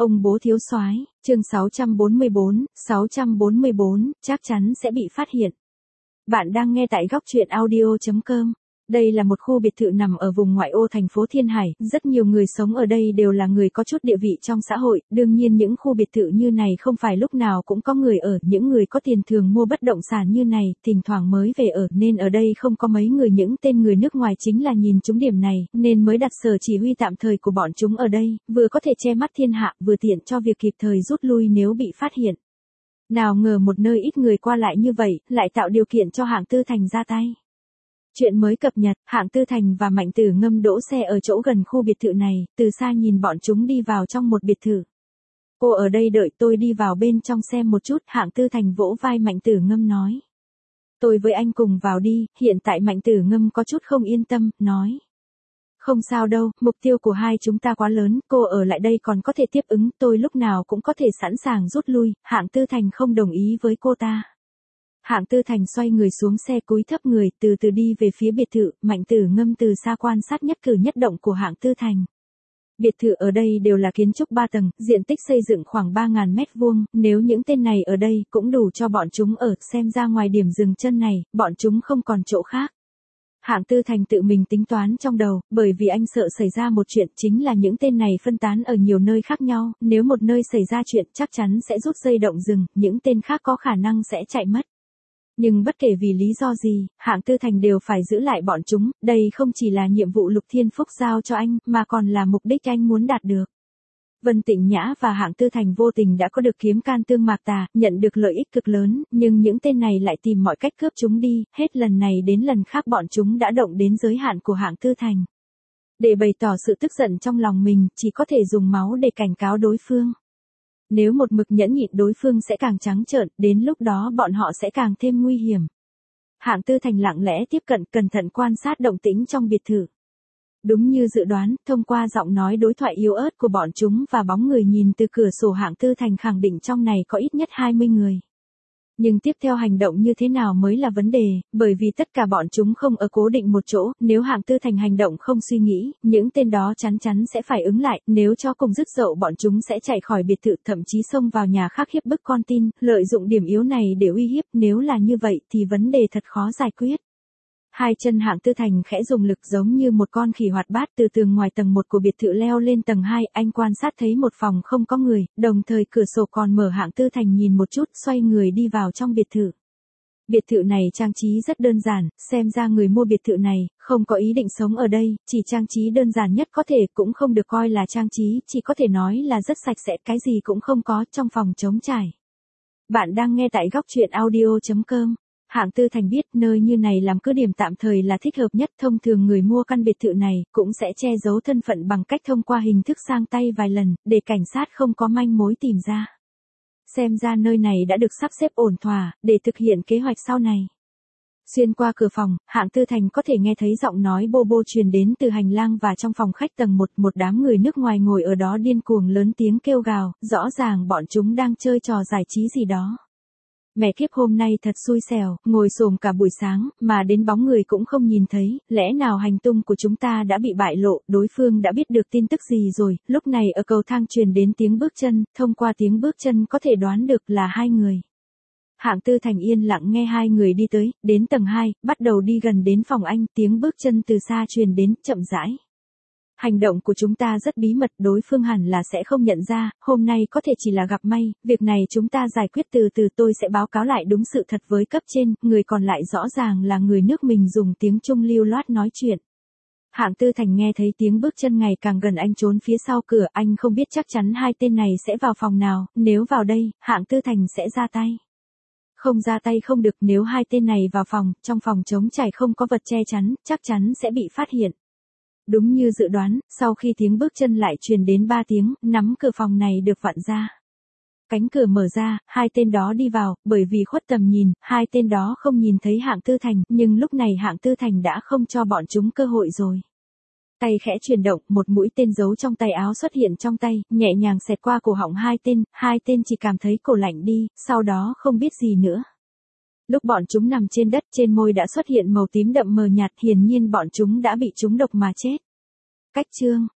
Ông bố thiếu soái, chương 644, chắc chắn sẽ bị phát hiện. Bạn đang nghe tại góc truyện audio.com. Đây là một khu biệt thự nằm ở vùng ngoại ô thành phố Thiên Hải, rất nhiều người sống ở đây đều là người có chút địa vị trong xã hội, đương nhiên những khu biệt thự như này không phải lúc nào cũng có người ở, những người có tiền thường mua bất động sản như này, thỉnh thoảng mới về ở, nên ở đây không có mấy người, những tên người nước ngoài chính là nhìn trúng điểm này, nên mới đặt sở chỉ huy tạm thời của bọn chúng ở đây, vừa có thể che mắt thiên hạ, vừa tiện cho việc kịp thời rút lui nếu bị phát hiện. Nào ngờ một nơi ít người qua lại như vậy, lại tạo điều kiện cho Hạng Tư Thành ra tay. Chuyện mới cập nhật, Hạng Tư Thành và Mạnh Tử Ngâm đỗ xe ở chỗ gần khu biệt thự này, từ xa nhìn bọn chúng đi vào trong một biệt thự. Cô ở đây đợi tôi đi vào bên trong xem một chút, Hạng Tư Thành vỗ vai Mạnh Tử Ngâm nói. Tôi với anh cùng vào đi, hiện tại Mạnh Tử Ngâm có chút không yên tâm, nói. Không sao đâu, mục tiêu của hai chúng ta quá lớn, cô ở lại đây còn có thể tiếp ứng, tôi lúc nào cũng có thể sẵn sàng rút lui, Hạng Tư Thành không đồng ý với cô ta. Hạng Tư Thành xoay người xuống xe cúi thấp người, từ từ đi về phía biệt thự, Mạnh Tử Ngâm từ xa quan sát nhất cử nhất động của Hạng Tư Thành. Biệt thự ở đây đều là kiến trúc 3 tầng, diện tích xây dựng khoảng 3.000 mét vuông, nếu những tên này ở đây cũng đủ cho bọn chúng ở, xem ra ngoài điểm dừng chân này, bọn chúng không còn chỗ khác. Hạng Tư Thành tự mình tính toán trong đầu, bởi vì anh sợ xảy ra một chuyện, chính là những tên này phân tán ở nhiều nơi khác nhau, nếu một nơi xảy ra chuyện chắc chắn sẽ rút dây động rừng, những tên khác có khả năng sẽ chạy mất. Nhưng bất kể vì lý do gì, Hạng Tư Thành đều phải giữ lại bọn chúng, đây không chỉ là nhiệm vụ Lục Thiên Phúc giao cho anh, mà còn là mục đích anh muốn đạt được. Vân Tịnh Nhã và Hạng Tư Thành vô tình đã có được kiếm can tương mạc tà, nhận được lợi ích cực lớn, nhưng những tên này lại tìm mọi cách cướp chúng đi, hết lần này đến lần khác bọn chúng đã động đến giới hạn của Hạng Tư Thành. Để bày tỏ sự tức giận trong lòng mình, chỉ có thể dùng máu để cảnh cáo đối phương. Nếu một mực nhẫn nhịn đối phương sẽ càng trắng trợn, đến lúc đó bọn họ sẽ càng thêm nguy hiểm. Hạng Tư Thành lặng lẽ tiếp cận, cẩn thận quan sát động tĩnh trong biệt thự. Đúng như dự đoán, thông qua giọng nói đối thoại yếu ớt của bọn chúng và bóng người nhìn từ cửa sổ, Hạng Tư Thành khẳng định trong này có ít nhất 20 người. Nhưng tiếp theo hành động như thế nào mới là vấn đề, bởi vì tất cả bọn chúng không ở cố định một chỗ, nếu Hạng Tư Thành hành động không suy nghĩ, những tên đó chắn chắn sẽ phải ứng lại, nếu cho cùng dứt dậu bọn chúng sẽ chạy khỏi biệt thự, thậm chí xông vào nhà khác hiếp bức con tin, lợi dụng điểm yếu này để uy hiếp, nếu là như vậy thì vấn đề thật khó giải quyết. Hai chân Hạng Tư Thành khẽ dùng lực giống như một con khỉ hoạt bát từ tường ngoài tầng 1 của biệt thự leo lên tầng 2, anh quan sát thấy một phòng không có người, đồng thời cửa sổ còn mở, Hạng Tư Thành nhìn một chút, xoay người đi vào trong biệt thự. Biệt thự này trang trí rất đơn giản, xem ra người mua biệt thự này không có ý định sống ở đây, chỉ trang trí đơn giản nhất có thể, cũng không được coi là trang trí, chỉ có thể nói là rất sạch sẽ, cái gì cũng không có, trong phòng trống trải. Bạn đang nghe tại góc truyện audio.com. Hạng Tư Thành biết nơi như này làm cứ điểm tạm thời là thích hợp nhất, thông thường người mua căn biệt thự này cũng sẽ che giấu thân phận bằng cách thông qua hình thức sang tay vài lần, để cảnh sát không có manh mối tìm ra. Xem ra nơi này đã được sắp xếp ổn thỏa, để thực hiện kế hoạch sau này. Xuyên qua cửa phòng, Hạng Tư Thành có thể nghe thấy giọng nói bô bô truyền đến từ hành lang và trong phòng khách tầng 1, một đám người nước ngoài ngồi ở đó điên cuồng lớn tiếng kêu gào, rõ ràng bọn chúng đang chơi trò giải trí gì đó. Mẹ kiếp, hôm nay thật xui xẻo, ngồi xổm cả buổi sáng, mà đến bóng người cũng không nhìn thấy, lẽ nào hành tung của chúng ta đã bị bại lộ, đối phương đã biết được tin tức gì rồi, lúc này ở cầu thang truyền đến tiếng bước chân, thông qua tiếng bước chân có thể đoán được là hai người. Hạng Tư Thành yên lặng nghe hai người đi tới, đến tầng 2, bắt đầu đi gần đến phòng anh, tiếng bước chân từ xa truyền đến, chậm rãi. Hành động của chúng ta rất bí mật, đối phương hẳn là sẽ không nhận ra, hôm nay có thể chỉ là gặp may, việc này chúng ta giải quyết từ từ, tôi sẽ báo cáo lại đúng sự thật với cấp trên, người còn lại rõ ràng là người nước mình dùng tiếng Trung lưu loát nói chuyện. Hạng Tư Thành nghe thấy tiếng bước chân ngày càng gần, anh trốn phía sau cửa, anh không biết chắc chắn hai tên này sẽ vào phòng nào, nếu vào đây, Hạng Tư Thành sẽ ra tay. Không ra tay không được, nếu hai tên này vào phòng, trong phòng trống trải không có vật che chắn, chắc chắn sẽ bị phát hiện. Đúng như dự đoán, sau khi tiếng bước chân lại truyền đến 3 tiếng, nắm cửa phòng này được vặn ra. Cánh cửa mở ra, hai tên đó đi vào, bởi vì khuất tầm nhìn, hai tên đó không nhìn thấy Hạng Tư Thành, nhưng lúc này Hạng Tư Thành đã không cho bọn chúng cơ hội rồi. Tay khẽ chuyển động, một mũi tên giấu trong tay áo xuất hiện trong tay, nhẹ nhàng xẹt qua cổ họng hai tên chỉ cảm thấy cổ lạnh đi, sau đó không biết gì nữa. Lúc bọn chúng nằm trên đất, trên môi đã xuất hiện màu tím đậm mờ nhạt, hiển nhiên bọn chúng đã bị trúng độc mà chết. Cách chương